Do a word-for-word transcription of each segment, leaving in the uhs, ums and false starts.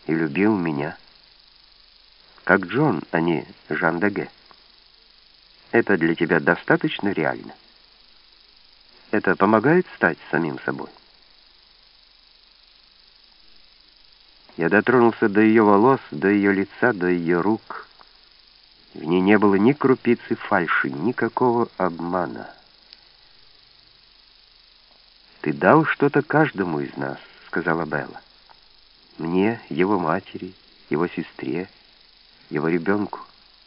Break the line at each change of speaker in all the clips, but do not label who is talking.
и любил меня. Как Джон, а не Жан Даге. Это для тебя достаточно реально? Это помогает стать самим собой? Я дотронулся до ее волос, до ее лица, до ее рук. В ней не было ни крупицы фальши, никакого обмана. «Ты дал что-то каждому из нас», — сказала Белла. «Мне, его матери, его сестре, его ребенку».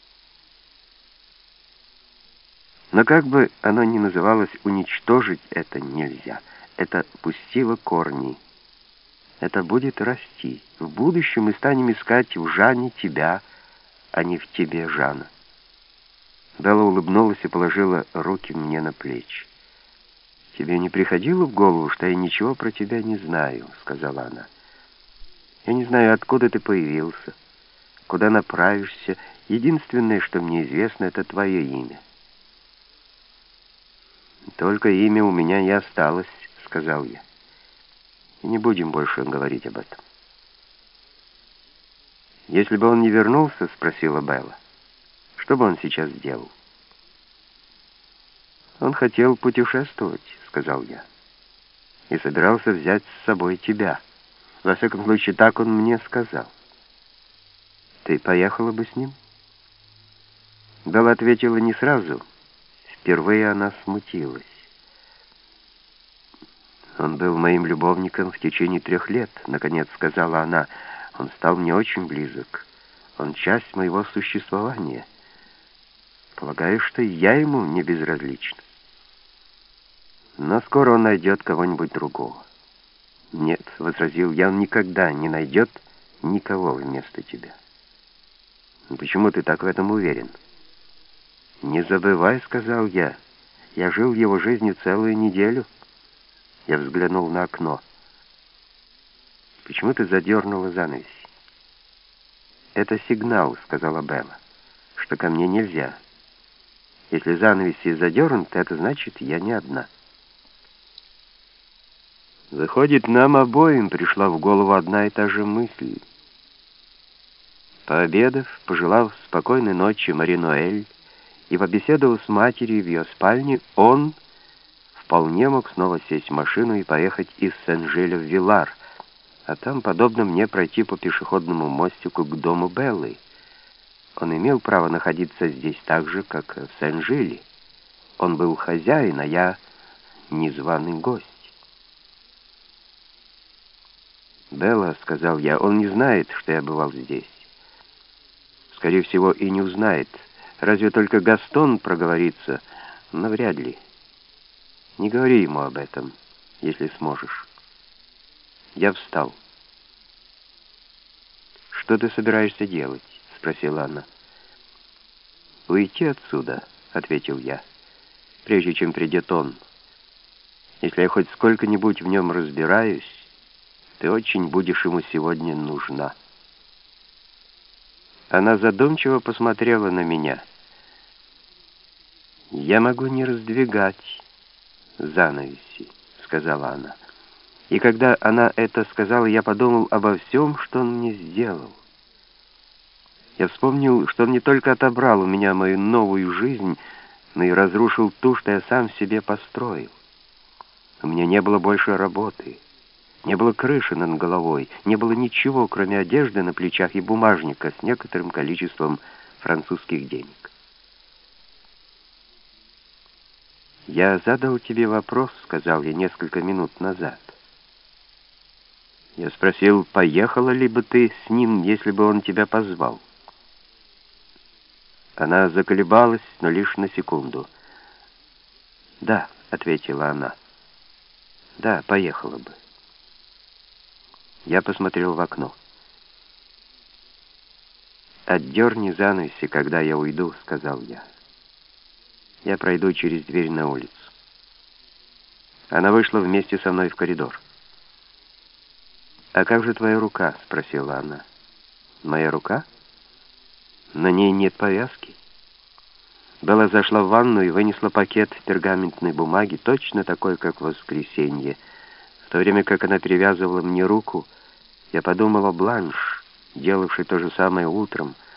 Но как бы оно ни называлось, уничтожить это нельзя. Это пустило корни. Это будет расти. В будущем мы станем искать в Жане тебя, а не в тебе Жана. Белла улыбнулась и положила руки мне на плечи. «Тебе не приходило в голову, что я ничего про тебя не знаю?» — сказала она. «Я не знаю, откуда ты появился, куда направишься. Единственное, что мне известно, это твое имя». «Только имя у меня и осталось», — сказал я. «И не будем больше говорить об этом». «Если бы он не вернулся, — спросила Белла, — что бы он сейчас делал?» «Он хотел путешествовать, — сказал я, — и собирался взять с собой тебя. Во всяком случае, так он мне сказал. Ты поехала бы с ним?» Белла ответила не сразу. Впервые она смутилась. «Он был моим любовником в течение трех лет, — наконец сказала она. Он стал мне очень близок. Он часть моего существования. Полагаю, что я ему не безразлична. Но скоро он найдет кого-нибудь другого». «Нет, — возразил я, — он никогда не найдет никого вместо тебя». «Почему ты так в этом уверен?» «Не забывай, — сказал я, — я жил его жизнью целую неделю». Я взглянул на окно. «Почему ты задернула занавес?» «Это сигнал, — сказала Белла, — что ко мне нельзя. Если занавеси задернуты, это значит, я не одна». Выходит, нам обоим пришла в голову одна и та же мысль. Пообедав, пожелав спокойной ночи Мари Ноэль и побеседовав с матерью в ее спальне, он вполне мог снова сесть в машину и поехать из Сен-Жиля в Вилар, а там, подобно мне, пройти по пешеходному мостику к дому Беллы. Он имел право находиться здесь так же, как в Сен-Жиле. Он был хозяин, а я незваный гость. «Белла, — сказал я, — он не знает, что я бывал здесь. Скорее всего, и не узнает. Разве только Гастон проговорится, но вряд ли. Не говори ему об этом, если сможешь». Я встал. «Что ты собираешься делать?» — спросила она. «Уйти отсюда», — ответил я, — «прежде чем придет он. Если я хоть сколько-нибудь в нем разбираюсь, ты очень будешь ему сегодня нужна». Она задумчиво посмотрела на меня. «Я могу не раздвигать занавеси», — сказала она. И когда она это сказала, я подумал обо всем, что он мне сделал. Я вспомнил, что он не только отобрал у меня мою новую жизнь, но и разрушил ту, что я сам себе построил. У меня не было больше работы, не было крыши над головой, не было ничего, кроме одежды на плечах и бумажника с некоторым количеством французских денег. «Я задал тебе вопрос, — сказал я несколько минут назад. Я спросил, поехала ли бы ты с ним, если бы он тебя позвал?» Она заколебалась, но лишь на секунду. «Да, — ответила она, — да, поехала бы». Я посмотрел в окно. «Отдерни занавеси, когда я уйду, — сказал я. Я пройду через дверь на улицу». Она вышла вместе со мной в коридор. «А как же твоя рука?» — спросила она. «Моя рука? На ней нет повязки». Белла зашла в ванну и вынесла пакет пергаментной бумаги, точно такой, как в воскресенье. В то время как она перевязывала мне руку, я подумала, Бланш, делавший то же самое утром,